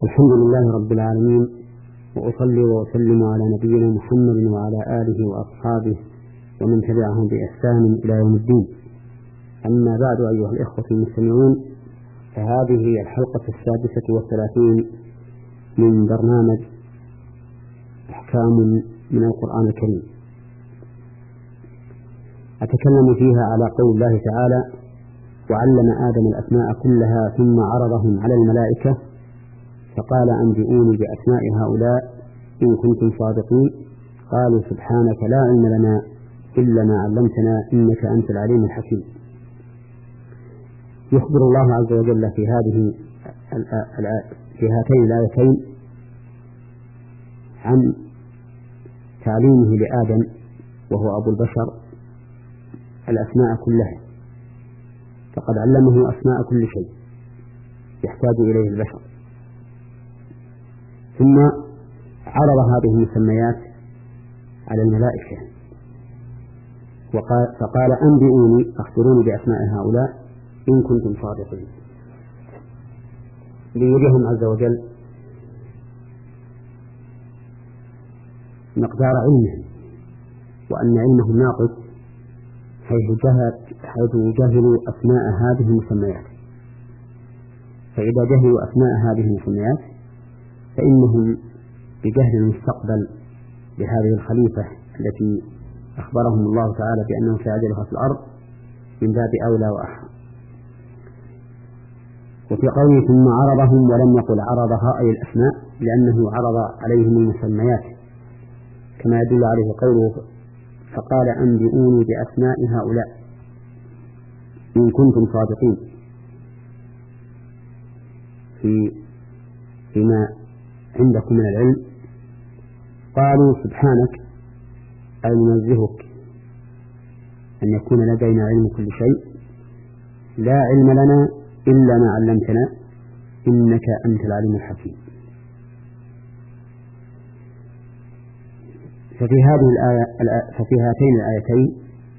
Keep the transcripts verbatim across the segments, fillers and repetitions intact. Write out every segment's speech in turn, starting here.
الحمد لله رب العالمين، وأصلي وأسلم على نبينا محمد وعلى آله وأصحابه ومن تبعهم بإحسان إلى يوم الدين. أما بعد، أيها الإخوة المستمعون، فهذه هي الحلقة السادسة والثلاثين من برنامج أحكام من القرآن الكريم، أتكلم فيها على قول الله تعالى: وعلم آدم الأسماء كلها ثم عرضهم على الملائكة فقال أنبئوني بأسماء هؤلاء إن كنتم صادقين. قالوا سبحانك لا علم لنا إلا ما علمتنا إنك أنت العليم الحكيم. يخبر الله عز وجل في هذه في هاتين الآيتين عن تعليمه لآدم وهو أبو البشر الأسماء كلها، فقد علمه أسماء كل شيء يحتاج إليه البشر، ثم عرض هذه المسميات على الملائكة وقال فقال أنبئوني أخبروني بأسماء هؤلاء إن كنتم صادقين، ليريهم عز وجل مقدار علمهم وأن علمهم ناقص حيث حيث جهلوا أسماء هذه المسميات. فإذا جهلوا أسماء هذه المسميات فإنهم بجهل المستقبل بهذه الخليفة التي أخبرهم الله تعالى بأنه سيعدلها في الأرض من باب أولى وأحرى. وفي قوله ثم عرضهم ولم يقل عرضها أي الأسماء، لأنه عرض عليهم المسميات كما يدل عليه قوله فقال أنبئوني بأسماء هؤلاء إن كنتم صادقين في فيما عندكم من العلم. قالوا سبحانك أي ننزهك أن يكون لدينا علم كل شيء، لا علم لنا إلا ما علمتنا إنك أنت العليم الحكيم. ففي هذه الآية ففي هاتين الآيتين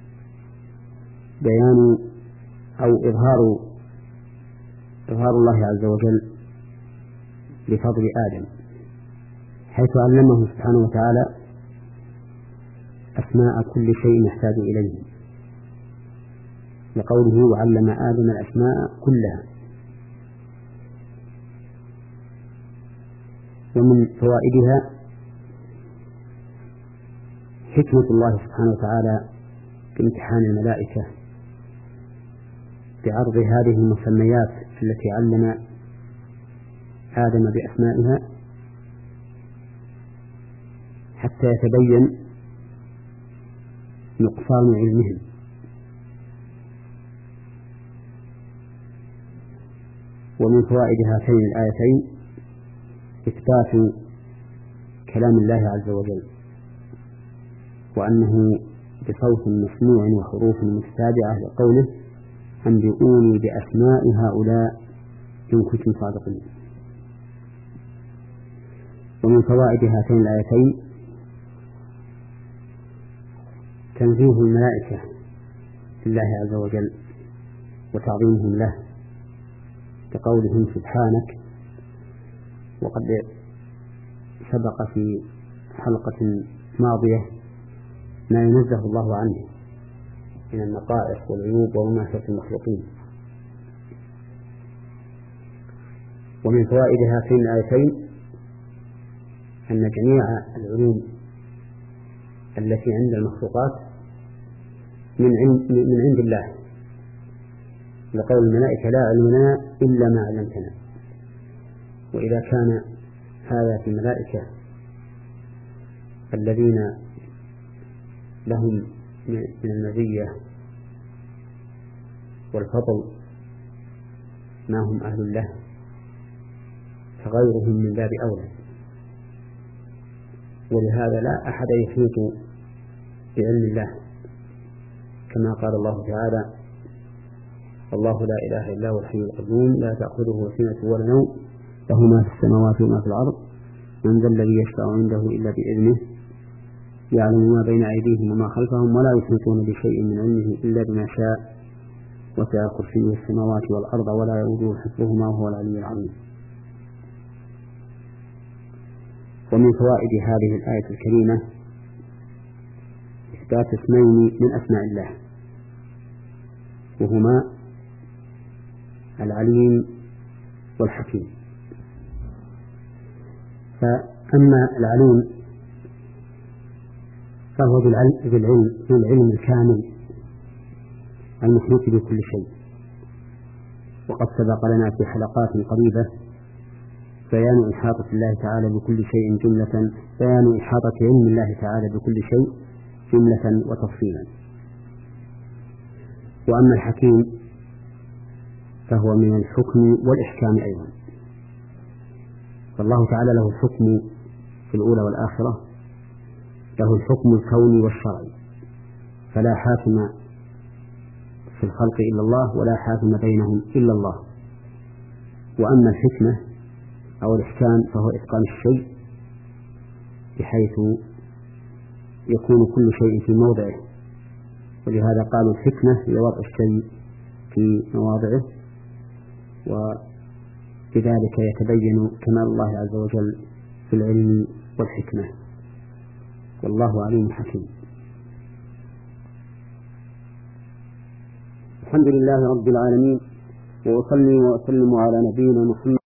بيان أو إظهار إظهار الله عز وجل لفضل آدم، حيث علمه سبحانه وتعالى أسماء كل شيء يحتاج إليه، لقوله وعلم آدم الأسماء كلها. ومن فوائدها حكمة الله سبحانه وتعالى في امتحان الملائكة بعرض هذه المسميات التي علم آدم بأسمائها حتى يتبين نقصان علمهم. ومن فوائد هاتين الآيتين إثبات كلام الله عز وجل، وأنه بصوت مسموع وحروف متتابعة لقوله أنبئوني بأسماء هؤلاء إن كنتم صادقين. ومن فوائد هاتين الآيتين تنزيه الملائكة لله عز وجل وتعظيمهم له بقولهم سبحانك. وقد سبق في حلقة ماضية ما ينزه الله عنه من النقائص والعيوب ومماثلة المخلوقين. ومن فوائد هاتين الآيتين أن جميع العلوم التي عند المخلوقات من عند, من عند الله، لقول الملائكة لا علم لنا إلا ما علمتنا. وإذا كان هذا في الملائكة الذين لهم من المزية والفضل ما هم أهل له، فغيرهم من باب أولى. ولهذا لا أحد يحيط بعلم الله، كما قال الله تعالى الله لا إله إلا هو الحي القيوم لا تأخذه سنة ولا نوم له ما في السماوات وما في الأرض من ذا الذي يشفع عنده إلا بإذنه يعلم ما بين أيديهم وما خلفهم ولا يحيطون بشيء من علمه إلا بما شاء وسع كرسيه السماوات والأرض ولا يؤوده حفظهما وهو العلي العظيم. ومن فوائد هذه الآية الكريمة إثبات اسمين من أسماء الله، وهما العليم والحكيم. فأما العليم فهو بالعلم بالعلم الكامل المحيط بكل شيء، وقد سبق لنا في حلقات قريبة بيان إحاطة الله تعالى بكل شيء جملة، بيان إحاطة علم الله تعالى بكل شيء جملة وتفصيلا. وأما الحكيم فهو من الحكم والإحكام أيضا، فالله تعالى له الحكم في الأولى والآخرة، له الحكم الكوني والشرعي، فلا حاكم في الخلق إلا الله ولا حاكم بينهم إلا الله. وأما الحكمة أو الإحكام فهو إتقان الشيء بحيث يكون كل شيء في موضعه، ولهذا قالوا الحكمة هي وضع الشيء في مواضعه، وبذلك يتبين كمال الله عز وجل في العلم والحكمة، والله عليم حكيم. الحمد لله رب العالمين، وأصلي وأسلم على نبينا محمد